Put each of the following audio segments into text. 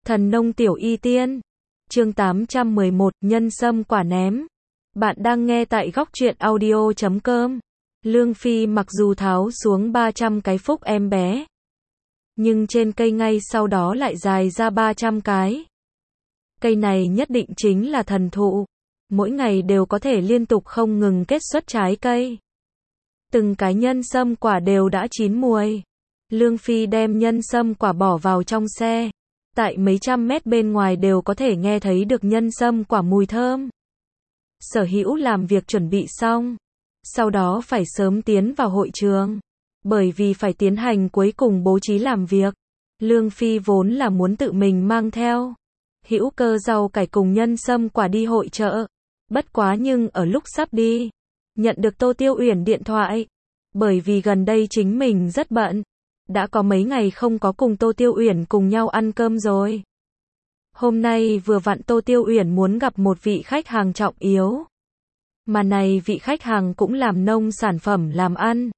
Thần nông tiểu y tiên. Chương 811, nhân sâm quả ném. Bạn đang nghe tại góc truyện audio.com. Lương Phi mặc dù tháo xuống 300 cái phúc em bé, nhưng trên cây ngay sau đó lại dài ra 300 cái. Cây này nhất định chính là thần thụ, mỗi ngày đều có thể liên tục không ngừng kết xuất trái cây. Từng cái nhân sâm quả đều đã chín mùi. Lương Phi đem nhân sâm quả bỏ vào trong xe. Tại mấy trăm mét bên ngoài đều có thể nghe thấy được nhân sâm quả mùi thơm. Sở Hữu làm việc chuẩn bị xong, sau đó phải sớm tiến vào hội trường, bởi vì phải tiến hành cuối cùng bố trí làm việc. Lương Phi vốn là muốn tự mình mang theo hữu cơ rau cải cùng nhân sâm quả đi hội chợ. Bất quá nhưng ở lúc sắp đi, nhận được Tô Tiêu Uyển điện thoại. Bởi vì gần đây chính mình rất bận, đã có mấy ngày không có cùng Tô Tiêu Uyển cùng nhau ăn cơm rồi. Hôm nay vừa vặn Tô Tiêu Uyển muốn gặp một vị khách hàng trọng yếu. Mà này vị khách hàng cũng làm nông sản phẩm làm ăn.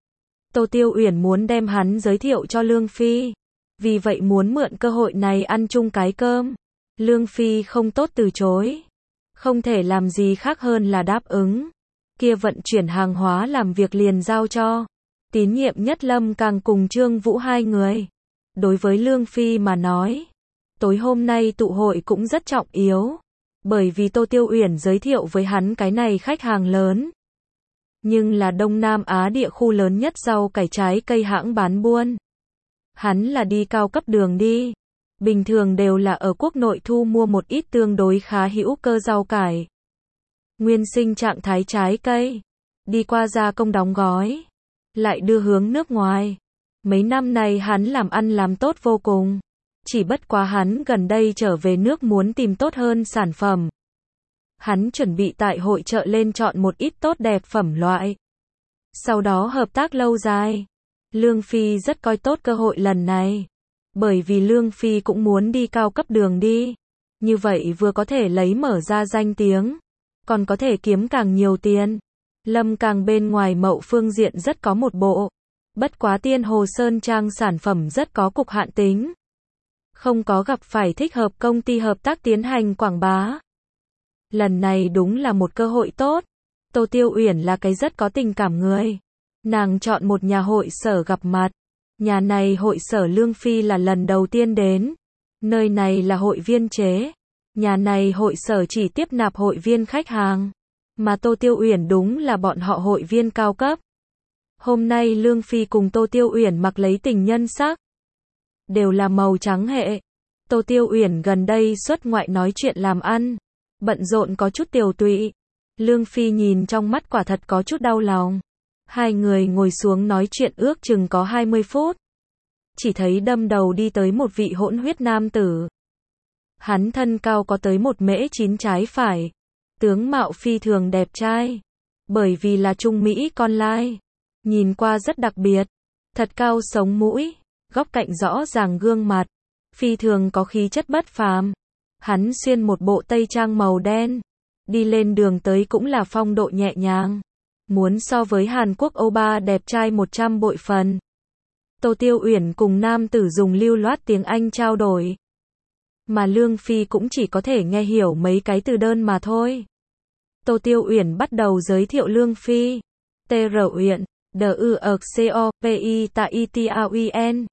Tô Tiêu Uyển muốn đem hắn giới thiệu cho Lương Phi, vì vậy muốn mượn cơ hội này ăn chung cái cơm. Lương Phi không tốt từ chối, không thể làm gì khác hơn là đáp ứng. Kia vận chuyển hàng hóa làm việc liền giao cho tín nhiệm nhất Lâm Càng cùng Trương Vũ hai người. Đối với Lương Phi mà nói, tối hôm nay tụ hội cũng rất trọng yếu, bởi vì Tô Tiêu Uyển giới thiệu với hắn cái này khách hàng lớn, nhưng là Đông Nam Á địa khu lớn nhất rau cải trái cây hãng bán buôn. Hắn là đi cao cấp đường đi, bình thường đều là ở quốc nội thu mua một ít tương đối khá hữu cơ rau cải, nguyên sinh trạng thái trái cây, đi qua gia công đóng gói, lại đưa hướng nước ngoài. Mấy năm này hắn làm ăn làm tốt vô cùng, chỉ bất quá hắn gần đây trở về nước muốn tìm tốt hơn sản phẩm. Hắn chuẩn bị tại hội chợ lên chọn một ít tốt đẹp phẩm loại, sau đó hợp tác lâu dài. Lương Phi rất coi tốt cơ hội lần này, bởi vì Lương Phi cũng muốn đi cao cấp đường đi. Như vậy vừa có thể lấy mở ra danh tiếng, còn có thể kiếm càng nhiều tiền. Lâm Càng bên ngoài mậu phương diện rất có một bộ, bất quá Tiên Hồ Sơn Trang sản phẩm rất có cục hạn tính, không có gặp phải thích hợp công ty hợp tác tiến hành quảng bá. Lần này đúng là một cơ hội tốt. Tô Tiêu Uyển là cái rất có tình cảm người. Nàng chọn một nhà hội sở gặp mặt. Nhà này hội sở Lương Phi là lần đầu tiên đến. Nơi này là hội viên chế. Nhà này hội sở chỉ tiếp nạp hội viên khách hàng, mà Tô Tiêu Uyển đúng là bọn họ hội viên cao cấp. Hôm nay Lương Phi cùng Tô Tiêu Uyển mặc lấy tình nhân sắc, đều là màu trắng hệ. Tô Tiêu Uyển gần đây xuất ngoại nói chuyện làm ăn, bận rộn có chút tiều tụy. Lương Phi nhìn trong mắt quả thật có chút đau lòng. Hai người ngồi xuống nói chuyện ước chừng có 20 phút. Chỉ thấy đâm đầu đi tới một vị hỗn huyết nam tử. Hắn thân cao có tới 1m9 trái phải, tướng mạo phi thường đẹp trai, bởi vì là Trung Mỹ con lai, nhìn qua rất đặc biệt, thật cao sống mũi, góc cạnh rõ ràng gương mặt, phi thường có khí chất bất phàm. Hắn xuyên một bộ tây trang màu đen, đi lên đường tới cũng là phong độ nhẹ nhàng, muốn so với Hàn Quốc Âu ba đẹp trai 100 bội phần. Tô Tiêu Uyển cùng nam tử dùng lưu loát tiếng Anh trao đổi, mà Lương Phi cũng chỉ có thể nghe hiểu mấy cái từ đơn mà thôi. Tô Tiêu Uyển bắt đầu giới thiệu Lương Phi. T.R. Uyển, D.U.C.O.P.I. tại I.T.A.U.I.N.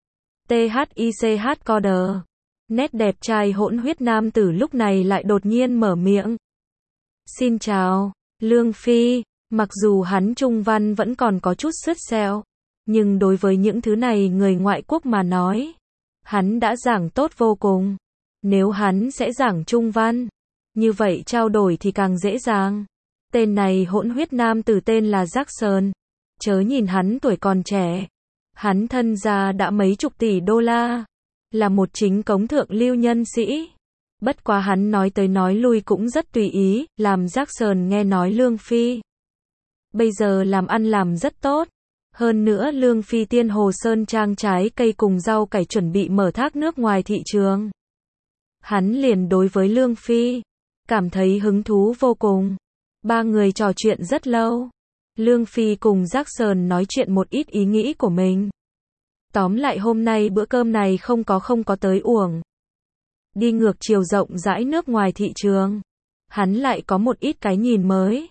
T.H.I.C.H. Coder. Nét đẹp trai hỗn huyết nam tử lúc này lại đột nhiên mở miệng. Xin chào, Lương Phi. Mặc dù hắn Trung văn vẫn còn có chút sứt sẹo, nhưng đối với những thứ này người ngoại quốc mà nói, hắn đã giảng tốt vô cùng. Nếu hắn sẽ giảng Trung văn, như vậy trao đổi thì càng dễ dàng. Tên này hỗn huyết nam tử tên là Jackson. Chớ nhìn hắn tuổi còn trẻ, hắn thân gia đã mấy chục tỷ đô la, là một chính cống thượng lưu nhân sĩ. Bất quá hắn nói tới nói lui cũng rất tùy ý, làm Jackson nghe nói Lương Phi bây giờ làm ăn làm rất tốt. Hơn nữa Lương Phi Tiên Hồ Sơn Trang trái cây cùng rau cải chuẩn bị mở thác nước ngoài thị trường. Hắn liền đối với Lương Phi cảm thấy hứng thú vô cùng. Ba người trò chuyện rất lâu. Lương Phi cùng Jackson nói chuyện một ít ý nghĩ của mình. Tóm lại hôm nay bữa cơm này không có tới uổng. đi ngược chiều rộng rãi nước ngoài thị trường. Hắn lại có một ít cái nhìn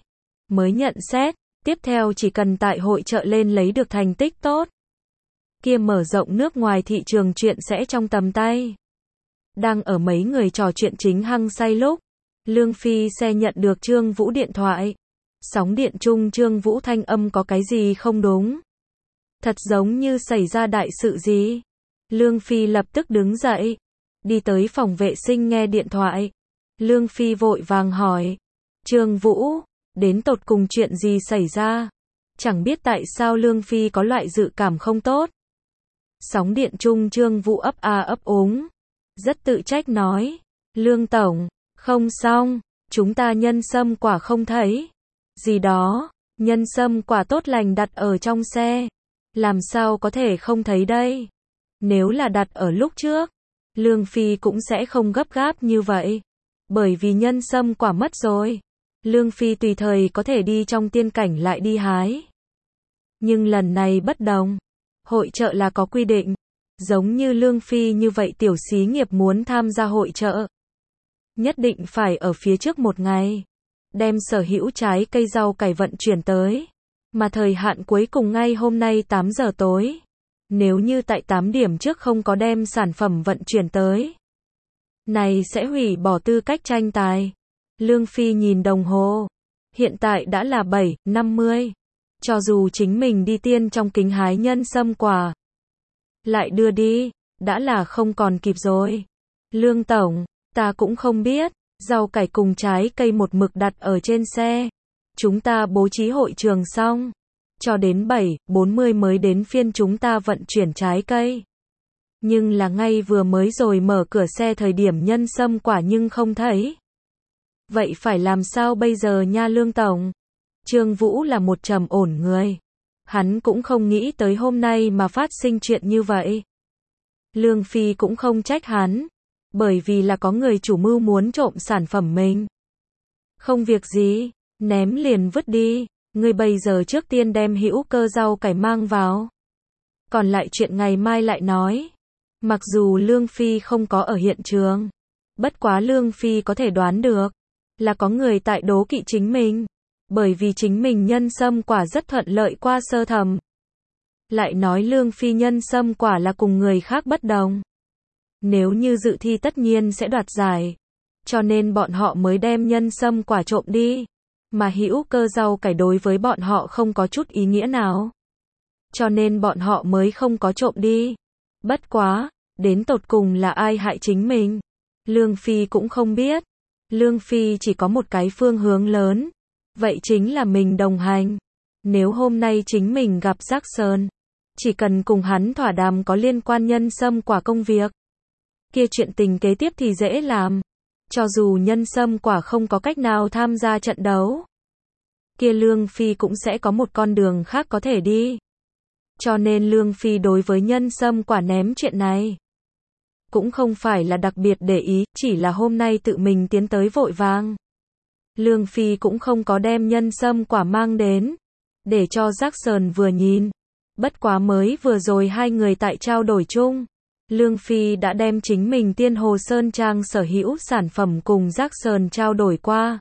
mới nhận xét, tiếp theo chỉ cần tại hội chợ lên lấy được thành tích tốt, kia mở rộng nước ngoài thị trường chuyện sẽ trong tầm tay. Đang ở mấy người trò chuyện chính hăng say lúc, Lương Phi xe nhận được Trương Vũ điện thoại. Sóng điện chung Trương Vũ thanh âm có cái gì không đúng. Thật giống như xảy ra đại sự gì. Lương Phi lập tức đứng dậy, đi tới phòng vệ sinh nghe điện thoại. Lương Phi vội vàng hỏi, Trương Vũ, đến tột cùng chuyện gì xảy ra? Chẳng biết tại sao Lương Phi có loại dự cảm không tốt. Sóng điện chung Trương Vũ ấp a ấp úng, rất tự trách nói, Lương Tổng, không xong, chúng ta nhân sâm quả không thấy. Gì đó, nhân sâm quả tốt lành đặt ở trong xe. Làm sao có thể không thấy đây? Nếu là đặt ở lúc trước, Lương Phi cũng sẽ không gấp gáp như vậy. Bởi vì nhân sâm quả mất rồi, Lương Phi tùy thời có thể đi trong tiên cảnh lại đi hái. Nhưng lần này bất đồng. Hội chợ là có quy định. Giống như Lương Phi như vậy tiểu xí nghiệp muốn tham gia hội chợ, nhất định phải ở phía trước một ngày, đem sở hữu trái cây rau cải vận chuyển tới. Mà thời hạn cuối cùng ngay hôm nay 8 giờ tối. Nếu như tại 8 điểm trước không có đem sản phẩm vận chuyển tới, này sẽ hủy bỏ tư cách tranh tài. Lương Phi nhìn đồng hồ. Hiện tại đã là 7:50. Cho dù chính mình đi tiên trong kính hái nhân sâm quả, lại đưa đi, đã là không còn kịp rồi. Lương Tổng, ta cũng không biết, rau cải cùng trái cây một mực đặt ở trên xe. Chúng ta bố trí hội trường xong, cho đến 7:40 mới đến phiên chúng ta vận chuyển trái cây. Nhưng là ngay vừa mới rồi mở cửa xe thời điểm nhân sâm quả nhưng không thấy. Vậy phải làm sao bây giờ nha Lương Tổng? Trương Vũ là một trầm ổn người. Hắn cũng không nghĩ tới hôm nay mà phát sinh chuyện như vậy. Lương Phi cũng không trách hắn, bởi vì là có người chủ mưu muốn trộm sản phẩm mình. Không việc gì, ném liền vứt đi, ngươi bây giờ trước tiên đem hữu cơ rau cải mang vào. Còn lại chuyện ngày mai lại nói. Mặc dù Lương Phi không có ở hiện trường, bất quá Lương Phi có thể đoán được, là có người tại đố kỵ chính mình. Bởi vì chính mình nhân sâm quả rất thuận lợi qua sơ thẩm. Lại nói Lương Phi nhân sâm quả là cùng người khác bất đồng. Nếu như dự thi tất nhiên sẽ đoạt giải. Cho nên bọn họ mới đem nhân sâm quả trộm đi. Mà hữu cơ rau cải đối với bọn họ không có chút ý nghĩa nào. Cho nên bọn họ mới không có trộm đi. Bất quá, đến tột cùng là ai hại chính mình? Lương Phi cũng không biết. Lương Phi chỉ có một cái phương hướng lớn. Vậy chính là mình đồng hành. Nếu hôm nay chính mình gặp Jackson, chỉ cần cùng hắn thỏa đàm có liên quan nhân sâm quả công việc, kia chuyện tình kế tiếp thì dễ làm. Cho dù nhân sâm quả không có cách nào tham gia trận đấu, kia Lương Phi cũng sẽ có một con đường khác có thể đi. Cho nên Lương Phi đối với nhân sâm quả ném chuyện này cũng không phải là đặc biệt để ý, chỉ là hôm nay tự mình tiến tới vội vàng. Lương Phi cũng không có đem nhân sâm quả mang đến, để cho Jackson vừa nhìn. Bất quá mới vừa rồi hai người tại trao đổi chung, Lương Phi đã đem chính mình Tiên Hồ Sơn Trang sở hữu sản phẩm cùng Jackson trao đổi qua.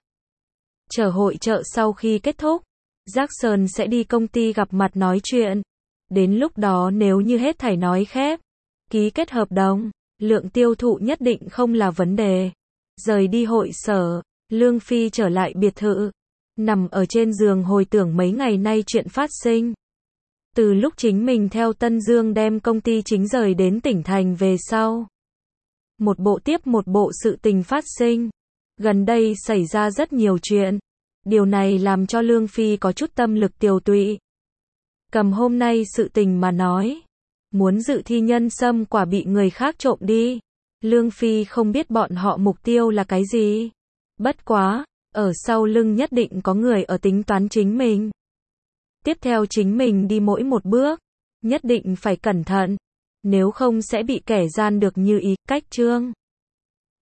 Chờ hội chợ sau khi kết thúc, Jackson sẽ đi công ty gặp mặt nói chuyện. Đến lúc đó nếu như hết thảy nói khép, ký kết hợp đồng, lượng tiêu thụ nhất định không là vấn đề. Rời đi hội sở, Lương Phi trở lại biệt thự, nằm ở trên giường hồi tưởng mấy ngày nay chuyện phát sinh. Từ lúc chính mình theo Tân Dương đem công ty chính rời đến tỉnh thành về sau, một bộ tiếp một bộ sự tình phát sinh. Gần đây xảy ra rất nhiều chuyện. Điều này làm cho Lương Phi có chút tâm lực tiều tụy. Cầm hôm nay sự tình mà nói, muốn dự thi nhân sâm quả bị người khác trộm đi. Lương Phi không biết bọn họ mục tiêu là cái gì. Bất quá, ở sau lưng nhất định có người ở tính toán chính mình. Tiếp theo chính mình đi mỗi một bước, nhất định phải cẩn thận, nếu không sẽ bị kẻ gian được như ý. Cách chương